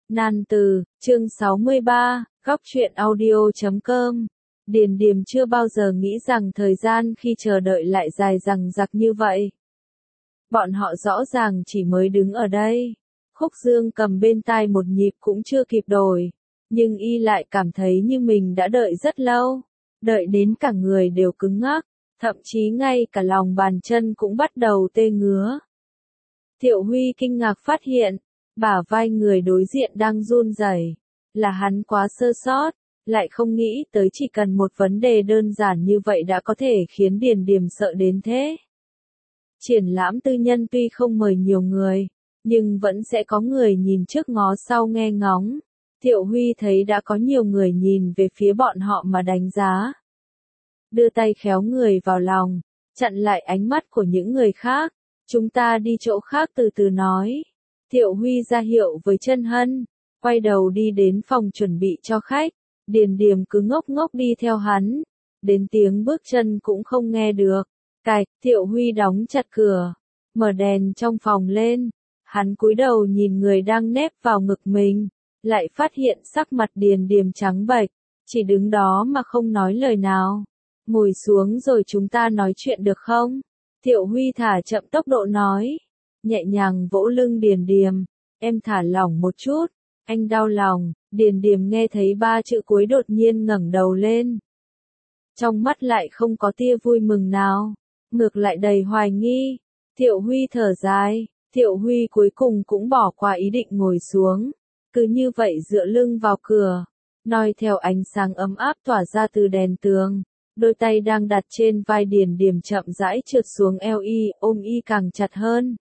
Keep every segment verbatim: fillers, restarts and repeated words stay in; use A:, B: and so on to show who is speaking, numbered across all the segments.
A: Nan từ, chương sáu mươi ba, góc truyện audio chấm com. Điền Điềm chưa bao giờ nghĩ rằng thời gian khi chờ đợi lại dài dằng dặc như vậy. Bọn họ rõ ràng chỉ mới đứng ở đây. Khúc Dương cầm bên tai một nhịp cũng chưa kịp đổi. Nhưng y lại cảm thấy như mình đã đợi rất lâu. Đợi đến cả người đều cứng ngắc. Thậm chí ngay cả lòng bàn chân cũng bắt đầu tê ngứa. Thiệu Huy kinh ngạc phát hiện. Bả vai người đối diện đang run rẩy, là hắn quá sơ sót, lại không nghĩ tới chỉ cần một vấn đề đơn giản như vậy đã có thể khiến Điền Điềm sợ đến thế. Triển lãm tư nhân tuy không mời nhiều người, nhưng vẫn sẽ có người nhìn trước ngó sau nghe ngóng. Thiệu Huy thấy đã có nhiều người nhìn về phía bọn họ mà đánh giá. Đưa tay khéo người vào lòng, chặn lại ánh mắt của những người khác, chúng ta đi chỗ khác từ từ nói. Thiệu Huy ra hiệu với Chân Hân, quay đầu đi đến phòng chuẩn bị cho khách, Điền Điềm cứ ngốc ngốc đi theo hắn, đến tiếng bước chân cũng không nghe được. Cạch, Thiệu Huy đóng chặt cửa, mở đèn trong phòng lên, hắn cúi đầu nhìn người đang nép vào ngực mình, lại phát hiện sắc mặt Điền Điềm trắng bệch, chỉ đứng đó mà không nói lời nào. Ngồi xuống rồi chúng ta nói chuyện được không? Thiệu Huy thả chậm tốc độ nói. Nhẹ nhàng vỗ lưng Điền Điềm, em thả lỏng một chút, anh đau lòng. Điền Điềm nghe thấy ba chữ cuối đột nhiên ngẩng đầu lên. Trong mắt lại không có tia vui mừng nào, ngược lại đầy hoài nghi. Thiệu Huy thở dài, Thiệu Huy cuối cùng cũng bỏ qua ý định ngồi xuống, cứ như vậy dựa lưng vào cửa, noi theo ánh sáng ấm áp tỏa ra từ đèn tường. Đôi tay đang đặt trên vai Điền Điềm chậm rãi trượt xuống eo y, ôm y càng chặt hơn.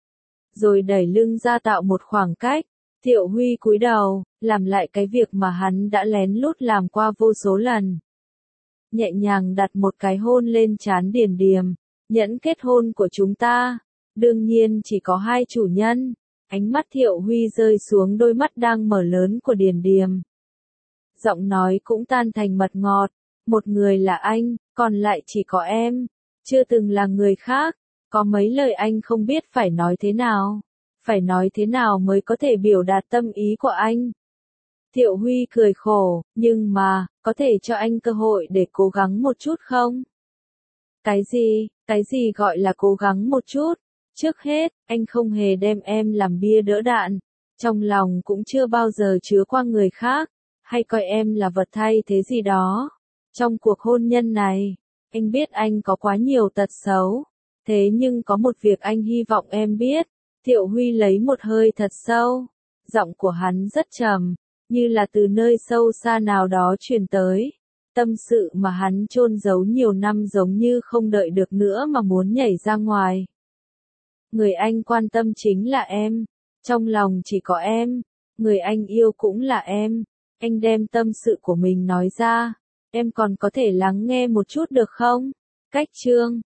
A: Rồi đẩy lưng ra tạo một khoảng cách. Thiệu Huy cúi đầu, làm lại cái việc mà hắn đã lén lút làm qua vô số lần. Nhẹ nhàng đặt một cái hôn lên trán Điền Điềm, nhẫn kết hôn của chúng ta, đương nhiên chỉ có hai chủ nhân. Ánh mắt Thiệu Huy rơi xuống đôi mắt đang mở lớn của Điền Điềm. Giọng nói cũng tan thành mật ngọt, một người là anh, còn lại chỉ có em, chưa từng là người khác. Có mấy lời anh không biết phải nói thế nào, phải nói thế nào mới có thể biểu đạt tâm ý của anh. Thiệu Huy cười khổ, nhưng mà, có thể cho anh cơ hội để cố gắng một chút không? Cái gì, cái gì gọi là cố gắng một chút? Trước hết, anh không hề đem em làm bia đỡ đạn, trong lòng cũng chưa bao giờ chứa qua người khác, hay coi em là vật thay thế gì đó. Trong cuộc hôn nhân này, anh biết anh có quá nhiều tật xấu. Thế nhưng có một việc anh hy vọng em biết. Thiệu Huy lấy một hơi thật sâu. Giọng của hắn rất trầm, như là từ nơi sâu xa nào đó truyền tới. Tâm sự mà hắn chôn giấu nhiều năm giống như không đợi được nữa mà muốn nhảy ra ngoài. Người anh quan tâm chính là em. Trong lòng chỉ có em. Người anh yêu cũng là em. Anh đem tâm sự của mình nói ra. Em còn có thể lắng nghe một chút được không? Cách chương